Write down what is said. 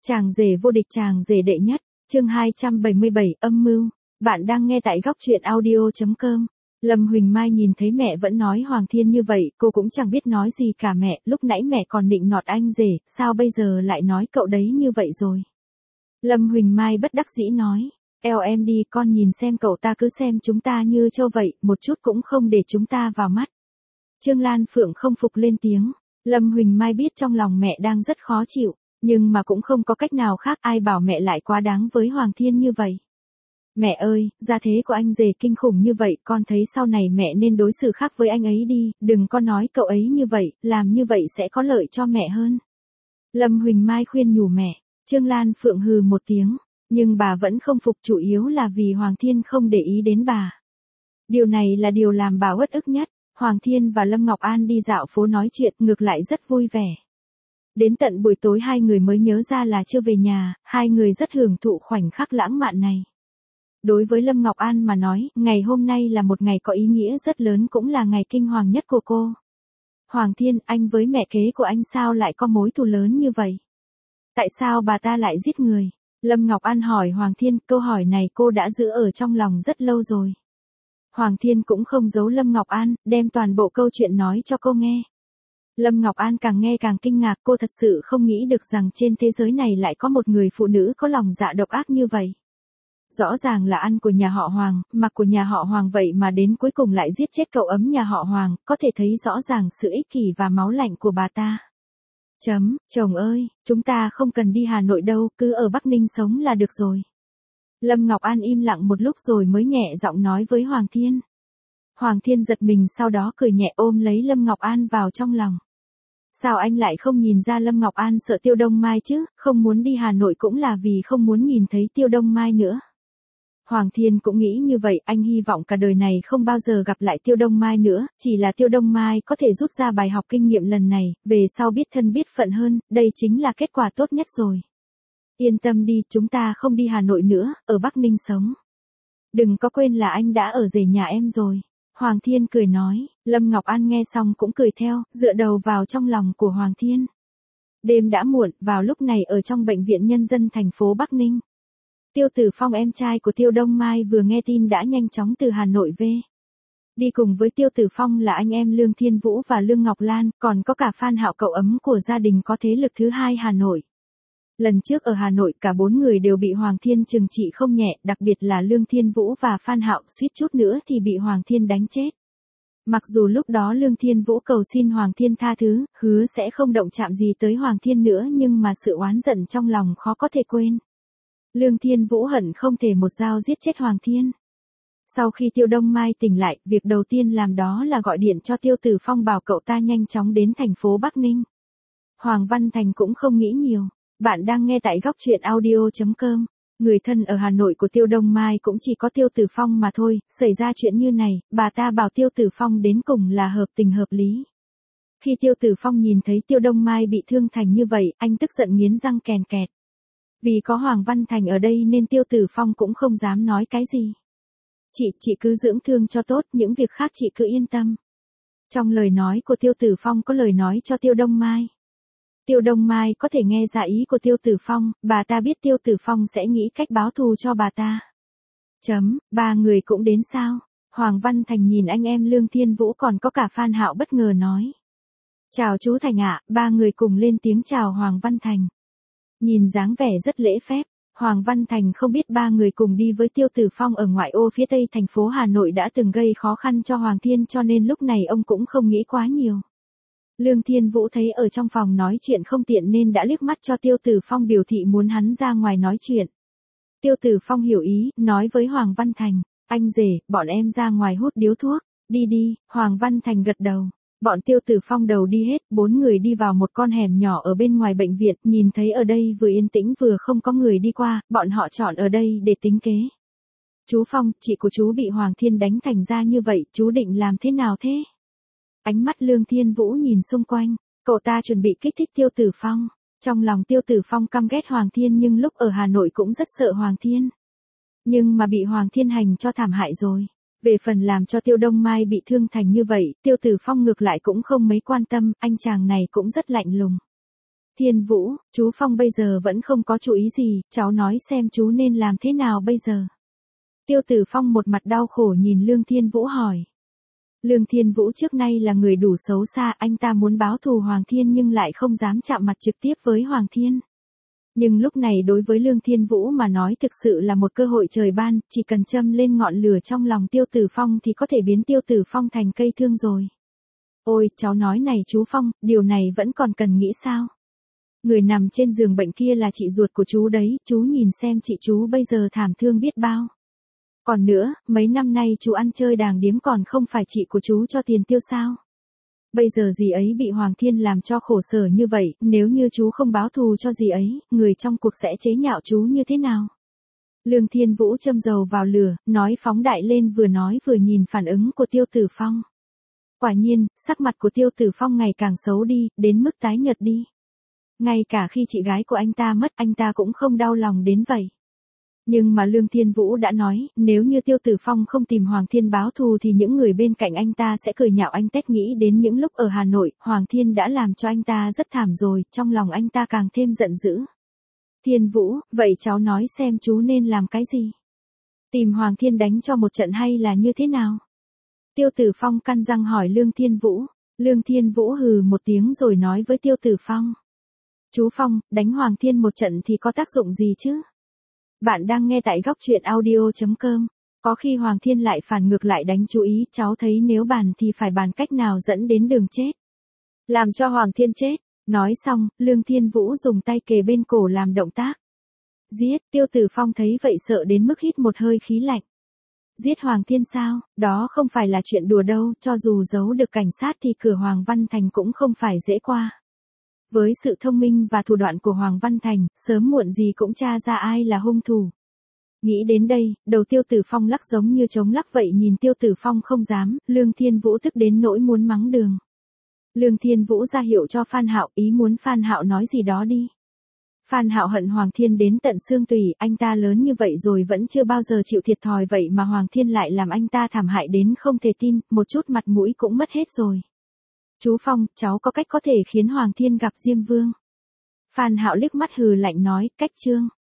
Chàng rể vô địch, chàng rể đệ nhất, chương 277, âm mưu. Bạn đang nghe tại góc truyện audio.com. Lâm Huỳnh Mai nhìn thấy mẹ vẫn nói Hoàng Thiên như vậy, cô cũng chẳng biết nói gì cả. Mẹ, lúc nãy mẹ còn định nọt anh rể, sao bây giờ lại nói cậu đấy như vậy rồi? Lâm Huỳnh Mai bất đắc dĩ nói, eo em đi, con nhìn xem cậu ta cứ xem chúng ta như trâu vậy, một chút cũng không để chúng ta vào mắt. Trương Lan Phượng không phục lên tiếng. Lâm Huỳnh Mai biết trong lòng mẹ đang rất khó chịu, nhưng mà cũng không có cách nào khác, ai bảo mẹ lại quá đáng với Hoàng Thiên như vậy. Mẹ ơi, gia thế của anh rể kinh khủng như vậy, con thấy sau này mẹ nên đối xử khác với anh ấy đi, đừng có nói cậu ấy như vậy, làm như vậy sẽ có lợi cho mẹ hơn. Lâm Huỳnh Mai khuyên nhủ mẹ. Trương Lan Phượng hừ một tiếng, nhưng bà vẫn không phục, chủ yếu là vì Hoàng Thiên không để ý đến bà. Điều này là điều làm bà uất ức nhất. Hoàng Thiên và Lâm Ngọc An đi dạo phố nói chuyện, ngược lại rất vui vẻ. Đến tận buổi tối hai người mới nhớ ra là chưa về nhà, hai người rất hưởng thụ khoảnh khắc lãng mạn này. Đối với Lâm Ngọc An mà nói, ngày hôm nay là một ngày có ý nghĩa rất lớn, cũng là ngày kinh hoàng nhất của cô. Hoàng Thiên, anh với mẹ kế của anh sao lại có mối thù lớn như vậy? Tại sao bà ta lại giết người? Lâm Ngọc An hỏi Hoàng Thiên, câu hỏi này cô đã giữ ở trong lòng rất lâu rồi. Hoàng Thiên cũng không giấu Lâm Ngọc An, đem toàn bộ câu chuyện nói cho cô nghe. Lâm Ngọc An càng nghe càng kinh ngạc, cô thật sự không nghĩ được rằng trên thế giới này lại có một người phụ nữ có lòng dạ độc ác như vậy. Rõ ràng là ăn của nhà họ Hoàng, mặc của nhà họ Hoàng, vậy mà đến cuối cùng lại giết chết cậu ấm nhà họ Hoàng, có thể thấy rõ ràng sự ích kỷ và máu lạnh của bà ta. Chồng ơi, chúng ta không cần đi Hà Nội đâu, cứ ở Bắc Ninh sống là được rồi. Lâm Ngọc An im lặng một lúc rồi mới nhẹ giọng nói với Hoàng Thiên. Hoàng Thiên giật mình, sau đó cười nhẹ ôm lấy Lâm Ngọc An vào trong lòng. Sao anh lại không nhìn ra Lâm Ngọc An sợ Tiêu Đông Mai chứ, không muốn đi Hà Nội cũng là vì không muốn nhìn thấy Tiêu Đông Mai nữa. Hoàng Thiên cũng nghĩ như vậy, anh hy vọng cả đời này không bao giờ gặp lại Tiêu Đông Mai nữa, chỉ là Tiêu Đông Mai có thể rút ra bài học kinh nghiệm lần này, về sau biết thân biết phận hơn, đây chính là kết quả tốt nhất rồi. Yên tâm đi, chúng ta không đi Hà Nội nữa, ở Bắc Ninh sống. Đừng có quên là anh đã ở rể nhà em rồi. Hoàng Thiên cười nói. Lâm Ngọc An nghe xong cũng cười theo, dựa đầu vào trong lòng của Hoàng Thiên. Đêm đã muộn, vào lúc này ở trong bệnh viện nhân dân thành phố Bắc Ninh. Tiêu Tử Phong, em trai của Tiêu Đông Mai, vừa nghe tin đã nhanh chóng từ Hà Nội về. Đi cùng với Tiêu Tử Phong là anh em Lương Thiên Vũ và Lương Ngọc Lan, còn có cả Phan Hạo, cậu ấm của gia đình có thế lực thứ hai Hà Nội. Lần trước ở Hà Nội cả bốn người đều bị Hoàng Thiên trừng trị không nhẹ, đặc biệt là Lương Thiên Vũ và Phan Hạo, suýt chút nữa thì bị Hoàng Thiên đánh chết. Mặc dù lúc đó Lương Thiên Vũ cầu xin Hoàng Thiên tha thứ, hứa sẽ không động chạm gì tới Hoàng Thiên nữa, nhưng mà sự oán giận trong lòng khó có thể quên. Lương Thiên Vũ hận không thể một dao giết chết Hoàng Thiên. Sau khi Tiêu Đông Mai tỉnh lại, việc đầu tiên làm đó là gọi điện cho Tiêu Tử Phong bảo cậu ta nhanh chóng đến thành phố Bắc Ninh. Hoàng Văn Thành cũng không nghĩ nhiều. Bạn đang nghe tại góc truyện audio.com. Người thân ở Hà Nội của Tiêu Đông Mai cũng chỉ có Tiêu Tử Phong mà thôi, xảy ra chuyện như này, bà ta bảo Tiêu Tử Phong đến cùng là hợp tình hợp lý. Khi Tiêu Tử Phong nhìn thấy Tiêu Đông Mai bị thương thành như vậy, anh tức giận nghiến răng kèn kẹt. Vì có Hoàng Văn Thành ở đây nên Tiêu Tử Phong cũng không dám nói cái gì. Chị cứ dưỡng thương cho tốt, những việc khác chị cứ yên tâm. Trong lời nói của Tiêu Tử Phong có lời nói cho Tiêu Đông Mai. Tiêu Đông Mai có thể nghe ra ý của Tiêu Tử Phong, bà ta biết Tiêu Tử Phong sẽ nghĩ cách báo thù cho bà ta. Ba người cũng đến sao? Hoàng Văn Thành nhìn anh em Lương Thiên Vũ còn có cả Phan Hạo bất ngờ nói. Chào chú Thành ạ, ba người cùng lên tiếng chào Hoàng Văn Thành. Nhìn dáng vẻ rất lễ phép, Hoàng Văn Thành không biết ba người cùng đi với Tiêu Tử Phong ở ngoại ô phía tây thành phố Hà Nội đã từng gây khó khăn cho Hoàng Thiên, cho nên lúc này ông cũng không nghĩ quá nhiều. Lương Thiên Vũ thấy ở trong phòng nói chuyện không tiện nên đã liếc mắt cho Tiêu Tử Phong biểu thị muốn hắn ra ngoài nói chuyện. Tiêu Tử Phong hiểu ý, nói với Hoàng Văn Thành, anh rể, bọn em ra ngoài hút điếu thuốc, đi, Hoàng Văn Thành gật đầu. Bọn Tiêu Tử Phong đầu đi hết, bốn người đi vào một con hẻm nhỏ ở bên ngoài bệnh viện, nhìn thấy ở đây vừa yên tĩnh vừa không có người đi qua, bọn họ chọn ở đây để tính kế. Chú Phong, chị của chú bị Hoàng Thiên đánh thành ra như vậy, chú định làm thế nào thế? Ánh mắt Lương Thiên Vũ nhìn xung quanh, cậu ta chuẩn bị kích thích Tiêu Tử Phong. Trong lòng Tiêu Tử Phong căm ghét Hoàng Thiên nhưng lúc ở Hà Nội cũng rất sợ Hoàng Thiên. Nhưng mà bị Hoàng Thiên hành cho thảm hại rồi. Về phần làm cho Tiêu Đông Mai bị thương thành như vậy, Tiêu Tử Phong ngược lại cũng không mấy quan tâm, anh chàng này cũng rất lạnh lùng. Thiên Vũ, chú Phong bây giờ vẫn không có chủ ý gì, cháu nói xem chú nên làm thế nào bây giờ. Tiêu Tử Phong một mặt đau khổ nhìn Lương Thiên Vũ hỏi. Lương Thiên Vũ trước nay là người đủ xấu xa, anh ta muốn báo thù Hoàng Thiên nhưng lại không dám chạm mặt trực tiếp với Hoàng Thiên. Nhưng lúc này đối với Lương Thiên Vũ mà nói thực sự là một cơ hội trời ban, chỉ cần châm lên ngọn lửa trong lòng Tiêu Tử Phong thì có thể biến Tiêu Tử Phong thành cây thương rồi. Ôi, cháu nói này chú Phong, điều này vẫn còn cần nghĩ sao? Người nằm trên giường bệnh kia là chị ruột của chú đấy, chú nhìn xem chị chú bây giờ thảm thương biết bao. Còn nữa, mấy năm nay chú ăn chơi đàng điếm còn không phải chị của chú cho tiền tiêu sao? Bây giờ dì ấy bị Hoàng Thiên làm cho khổ sở như vậy, nếu như chú không báo thù cho dì ấy, người trong cuộc sẽ chế nhạo chú như thế nào? Lương Thiên Vũ châm dầu vào lửa, nói phóng đại lên vừa nói vừa nhìn phản ứng của Tiêu Tử Phong. Quả nhiên, sắc mặt của Tiêu Tử Phong ngày càng xấu đi, đến mức tái nhợt đi. Ngay cả khi chị gái của anh ta mất anh ta cũng không đau lòng đến vậy. Nhưng mà Lương Thiên Vũ đã nói, nếu như Tiêu Tử Phong không tìm Hoàng Thiên báo thù thì những người bên cạnh anh ta sẽ cười nhạo anh tét. Nghĩ đến những lúc ở Hà Nội, Hoàng Thiên đã làm cho anh ta rất thảm rồi, trong lòng anh ta càng thêm giận dữ. Thiên Vũ, vậy cháu nói xem chú nên làm cái gì? Tìm Hoàng Thiên đánh cho một trận hay là như thế nào? Tiêu Tử Phong căn răng hỏi Lương Thiên Vũ. Lương Thiên Vũ hừ một tiếng rồi nói với Tiêu Tử Phong. Chú Phong, đánh Hoàng Thiên một trận thì có tác dụng gì chứ? Bạn đang nghe tại góc truyện audio.com. Có khi Hoàng Thiên lại phản ngược lại đánh chú ý, cháu thấy nếu bàn thì phải bàn cách nào dẫn đến đường chết. Làm cho Hoàng Thiên chết. Nói xong, Lương Thiên Vũ dùng tay kề bên cổ làm động tác. Giết, Tiêu Tử Phong thấy vậy sợ đến mức hít một hơi khí lạnh. Giết Hoàng Thiên sao, đó không phải là chuyện đùa đâu, cho dù giấu được cảnh sát thì cửa Hoàng Văn Thành cũng không phải dễ qua. Với sự thông minh và thủ đoạn của Hoàng Văn Thành, sớm muộn gì cũng tra ra ai là hung thủ. Nghĩ đến đây, đầu Tiêu Tử Phong lắc giống như trống lắc vậy, nhìn Tiêu Tử Phong không dám, Lương Thiên Vũ tức đến nỗi muốn mắng đường. Lương Thiên Vũ ra hiệu cho Phan Hạo, ý muốn Phan Hạo nói gì đó đi. Phan Hạo hận Hoàng Thiên đến tận xương tủy, anh ta lớn như vậy rồi vẫn chưa bao giờ chịu thiệt thòi vậy mà Hoàng Thiên lại làm anh ta thảm hại đến không thể tin, một chút mặt mũi cũng mất hết rồi. Chú Phong, cháu có cách có thể khiến Hoàng Thiên gặp Diêm Vương. Phan Hạo liếc mắt hừ lạnh nói, cách chương.